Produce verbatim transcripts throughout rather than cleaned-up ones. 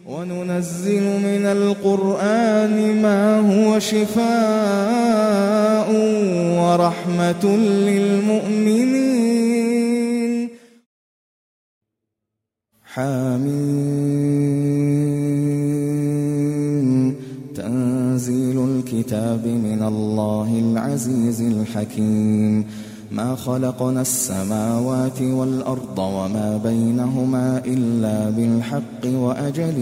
وننزل من القرآن ما هو شفاء ورحمة للمؤمنين. حميم. تنزيل الكتاب من الله العزيز الحكيم. ما خلقنا السماوات والأرض وما بينهما إلا بالحق وأجل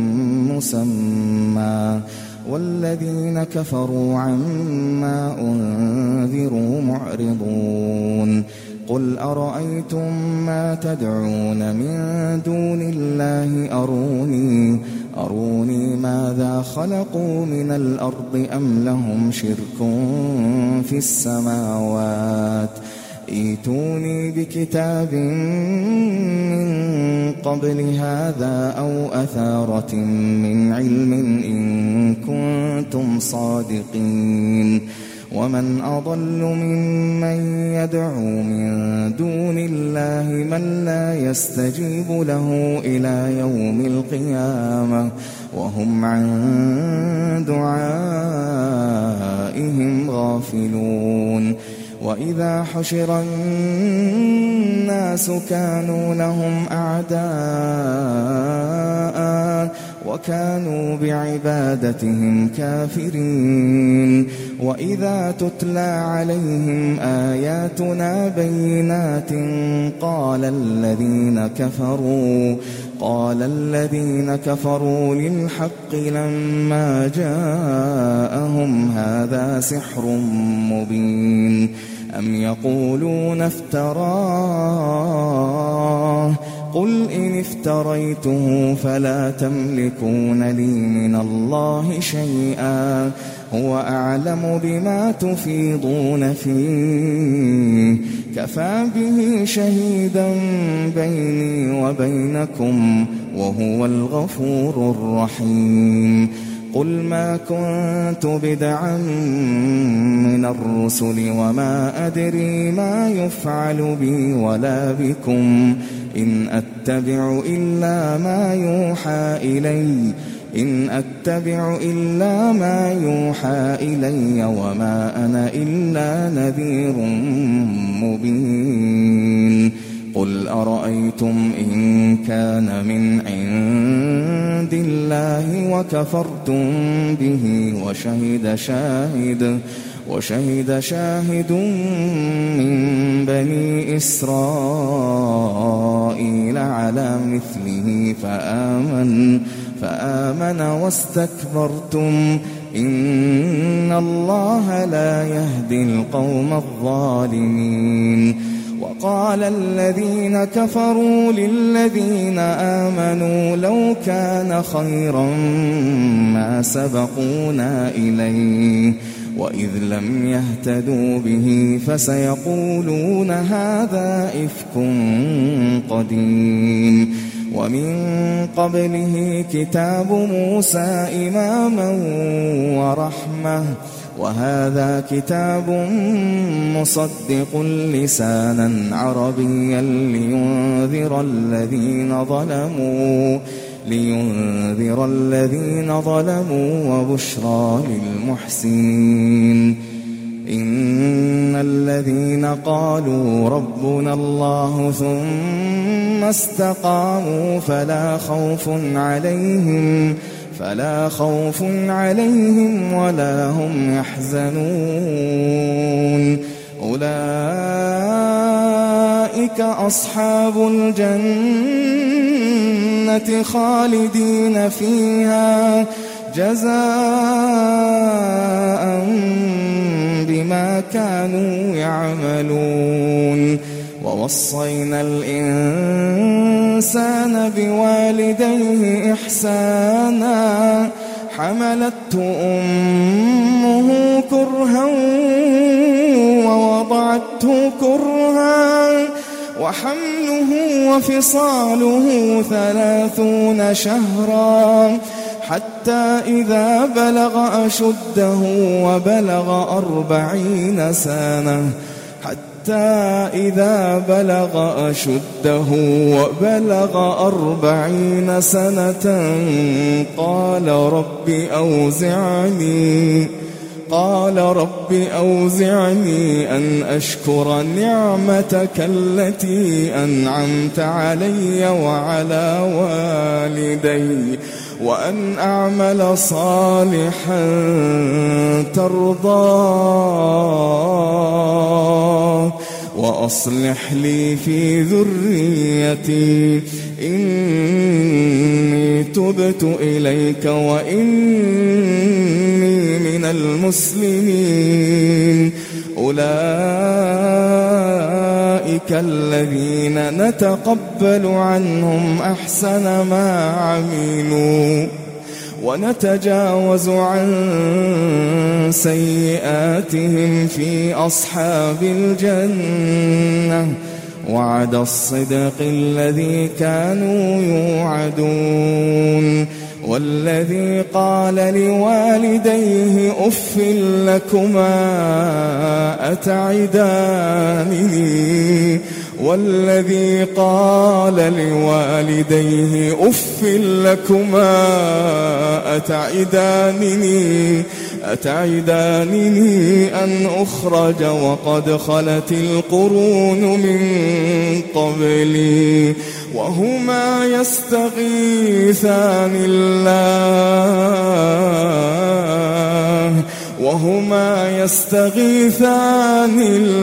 مسمى، والذين كفروا عما أنذروا معرضون. قل أرأيتم ما تدعون من دون الله أروني أروني ماذا خلقوا من الأرض أم لهم شرك في السماوات. ائتوني بكتاب من قبل هذا أو أثارة من علم إن كنتم صادقين. ومن أضل ممن يدعو من دون الله من لا يستجيب له إلى يوم القيامة وهم عن دعائهم غافلون. وإذا حشر الناس كانوا لهم أعداء وكانوا بعبادتهم كافرين. وإذا تتلى عليهم آياتنا بينات قال الذين كفروا قال الذين كفروا للحق لما جاءهم هذا سحر مبين. أم يقولون افتراه قل إن افتريته فلا تملكون لي من الله شيئا هو أعلم بما تفيضون فيه كفى به شهيدا بيني وبينكم وهو الغفور الرحيم. قل ما كنت بدعا من الرسل وما أدري ما يفعل بي ولا بكم إن أتبع إلا ما يوحى إلي إن أتبع إلا ما يوحى إلي وما أنا إلا نذير مبين. قل أرأيتم إن كان من عند الله وكفرتم به وشهد شاهد وشهد شاهد من بني إسرائيل على مثله فآمن فآمن واستكبرتم إن الله لا يهدي القوم الظالمين. وقال الذين كفروا للذين آمنوا لو كان خيرا ما سبقونا إليه وإذ لم يهتدوا به فسيقولون هذا إفك قديم. ومن قبله كتاب موسى إماما ورحمة وهذا كتاب مصدق لسانا عربيا لينذر الذين ظلموا لينذر الذين ظلموا وبشرى للمحسنين. إن الذين قالوا ربنا الله ثم استقاموا فلا خوف عليهم فلا خوف عليهم ولا هم يحزنون. أولئك أصحاب الجنة خالدين فيها جزاء بما كانوا يعملون. ووصينا الإنسان بوالديه إحسانا حملته أمه كرها ووضعته كرها وحمله وفصاله ثلاثون شهرا حتى إذا بلغ أشده وبلغ أربعين سنة حتى حتى إذا بلغ أشده وبلغ أربعين سنة قال رب أوزعني قال رب أوزعني أن أشكر نعمتك التي أنعمت علي وعلى والدي وأن أعمل صالحا ترضاه وأصلح لي في ذريتي إني تبت إليك وإني من المسلمين. أولئك الذين نتقبل عنهم أحسن ما عملوا ونتجاوز عن سيئاتهم في أصحاب الجنة وعد الصدق الذي كانوا يوعدون. والذي قال لوالديه أف لكما أتعدانني والذي قال لوالديه أف لكما أتعدانني أتعدانني أن أخرج وقد خلت القرون من قبلي وهما يستغيثان الله وهما يستغيثان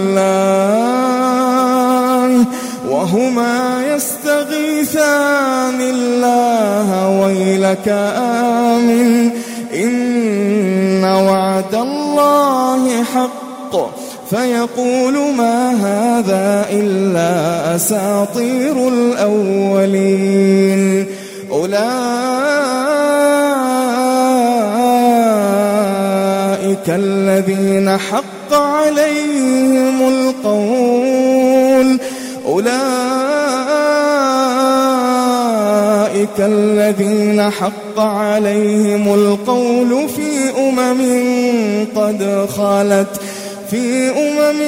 الله وهما يستغيثان الله ويلك آمن إن وعد الله حق فيقول ما هذا إلا أساطير الأولين. أولئك الذين حق عليهم القول أولئك الذين حق عليهم القول في أمم قد خلت في أمم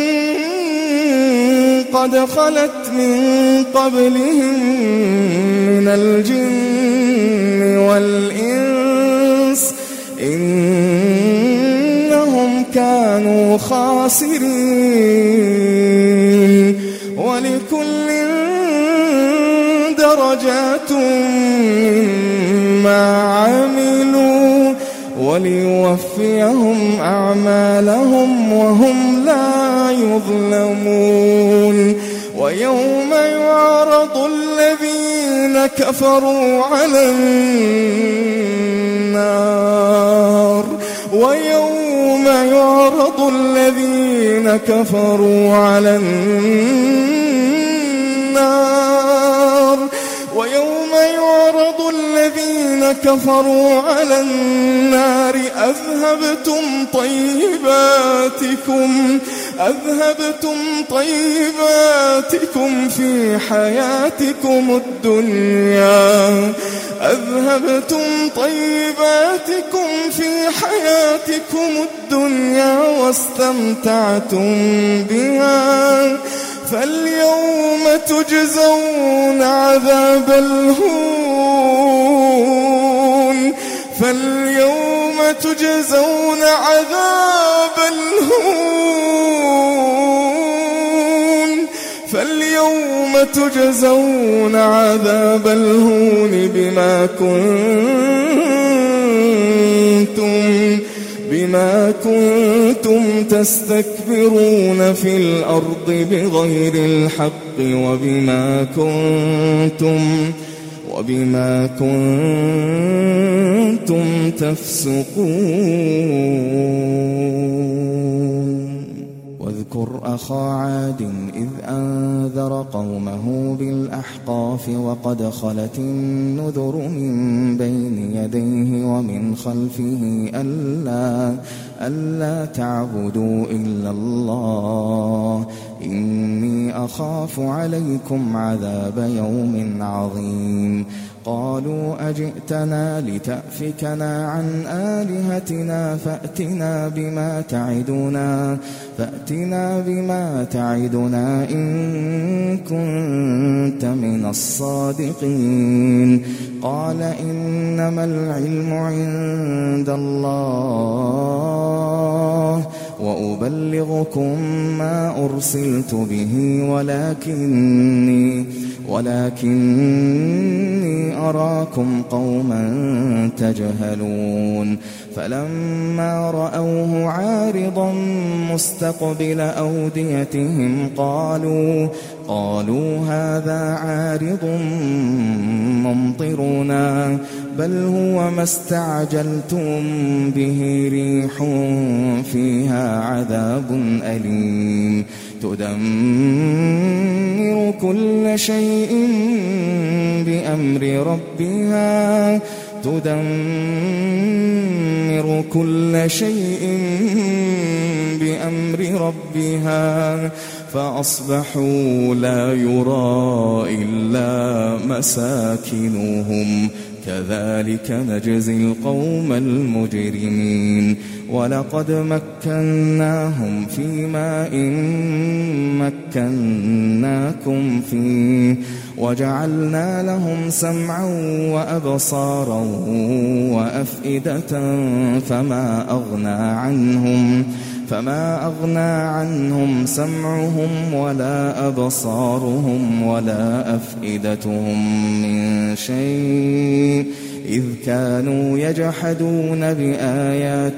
قد خلت من قبلهم من الجن والإنس إنهم كانوا خاسرين. ولكل درجات مما عملوا وليوفيهم أعمالهم وهم لا يظلمون. ويوم يعرض الذين كفروا على النار ويوم يعرض الذين كفروا على النار ويوم يعرض الذين كفروا على النار أذهبتم طيباتكم أذهبتم طيباتكم في حياتكم الدنيا أذهبتم طيباتكم في حياتكم الدنيا واستمتعتم بها فاليوم تجزون عذاب الهون فاليوم تجزون عذاب الهون فاليوم تجزون عذاب الهون بما كنتم بما كنتم تستكبرون في الأرض بغير الحق وبما كنتم وبما كنتم تفسقون. واذكر أخا عاد إذ أنذر قومه بالأحقاف وقد خلت النذر من بين يديه ومن خلفه ألا, ألا تعبدوا إلا الله إني أخاف عليكم عذاب يوم عظيم. قالوا أجئتنا لتأفكنا عن آلهتنا فأتنا بما تعدنا فأتنا بما تعدنا إن كنت من الصادقين قال إنما العلم عند الله وأبلغكم ما أرسلت به ولكني ولكني أراكم قوما تجهلون فلما رأوه عارضا مستقبل أوديتهم قالوا قالوا هذا عارض ممطرنا بل هو ما استعجلتم به ريح فيها عذاب أليم تدمر كل شيء بأمر ربها تدمر كل شيء بأمر ربها فأصبحوا لا يرى إلا مساكنهم كذلك نجزي القوم المجرمين ولقد مكناهم في ماء مكناكم فيه وجعلنا لهم سمعا وأبصارا وأفئدة فما أغنى عنهم فما أغنى عنهم سمعهم ولا أبصارهم ولا أفئدتهم من شيء إذ كانوا يجحدون بآيات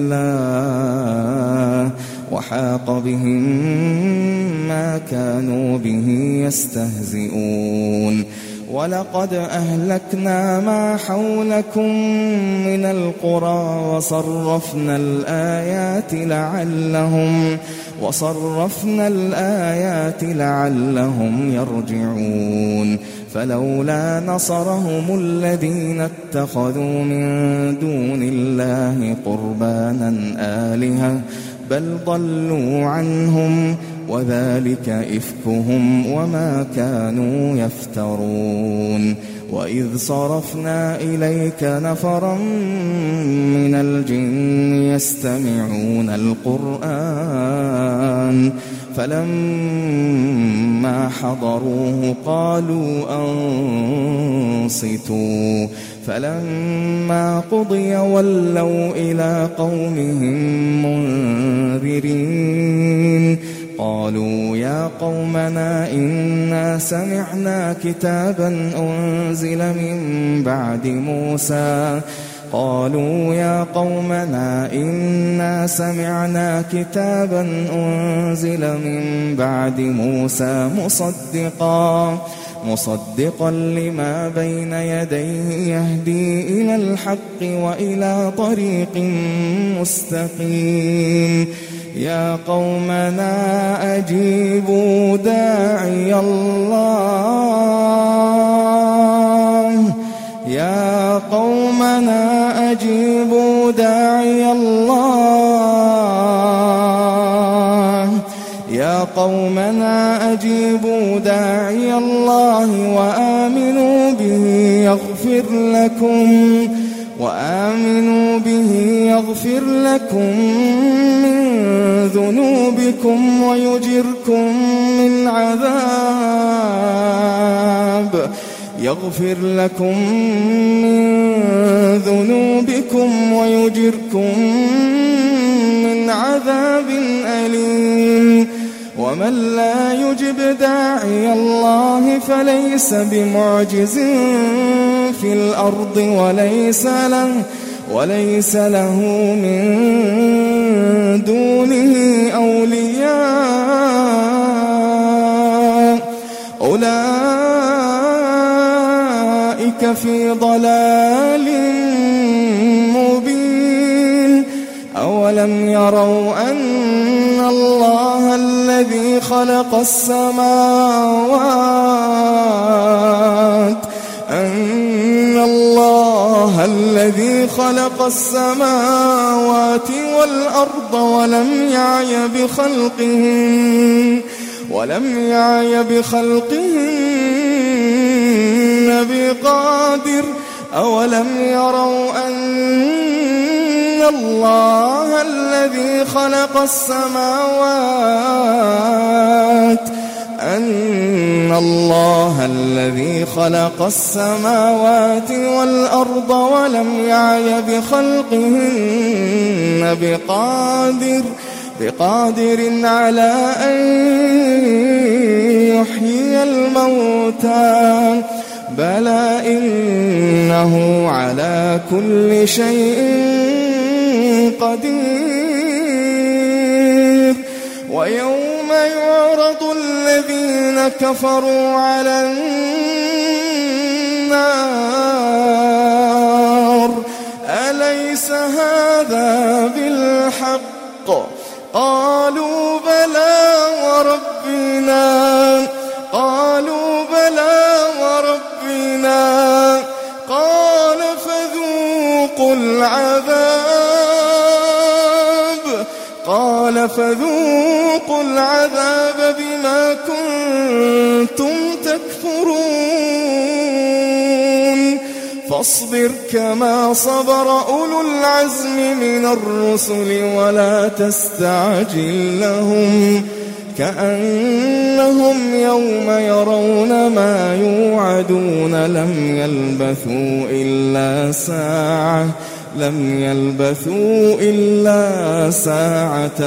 الله وحاق بهم ما كانوا به يستهزئون ولقد أهلكنا ما حولكم من القرى وصرفنا الآيات لعلهم وصرفنا الآيات لعلهم يرجعون فلولا نصرهم الذين اتخذوا من دون الله قربانا آلهة بل ضلوا عنهم وذلك إفكهم وما كانوا يفترون وإذ صرفنا إليك نفرا من الجن يستمعون القرآن فلما حضروه قالوا أنصتوا فلما قضي ولوا إلى قومهم منذرين قالوا يا قومنا إنا سمعنا كتابا أنزل من بعد موسى قالوا يا قومنا إنا سمعنا كتابا أنزل من بعد موسى مصدقا مصدقا لما بين يديه يهدي إلى الحق وإلى طريق مستقيم يا قومنا أجيبوا داعي الله يا قومنا أجيبوا داعي الله يا قومنا أجيبوا داعي الله وآمنوا به يغفر لكم وآمنوا به يغفر لكم من ذنوبكم ويجركم من عذاب يغفر لكم من ذنوبكم ويجركم من عذاب أليم ومن لا يجب داعي الله فليس بمعجز في الأرض وليس له وليس له من دونه أولياء أولئك في ضلال مبين أولم يروا أن الله الذي خلق السماوات أن الله الذي خلق السماوات والأرض ولم يعي بخلقهن ولم يعي بخلقهن بقادر أولم يروا أن الله الذي خلق السماوات أن الله الذي خلق السماوات والأرض ولم يعي بخلقهن بقادر بقادر على أن يحيي الموتى بلى إنه على كل شيء قدير. ويوم يعرض الذين كفروا على النار أليس هذا بالحق قالوا بلى وربنا قالوا بلى وربنا قال فذوقوا العذاب قال فذوقوا العذاب بما كنتم تكفرون. فاصبر كما صبر أولو العزم من الرسل ولا تستعجل لهم كأنهم يوم يرون ما يوعدون لم يلبثوا إلا ساعة لم يلبثوا إلا ساعة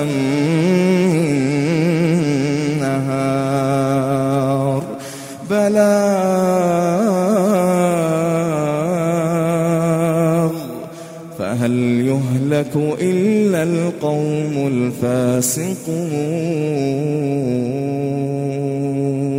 من نهار بلاغ فهل يهلك إلا القوم الفاسقون.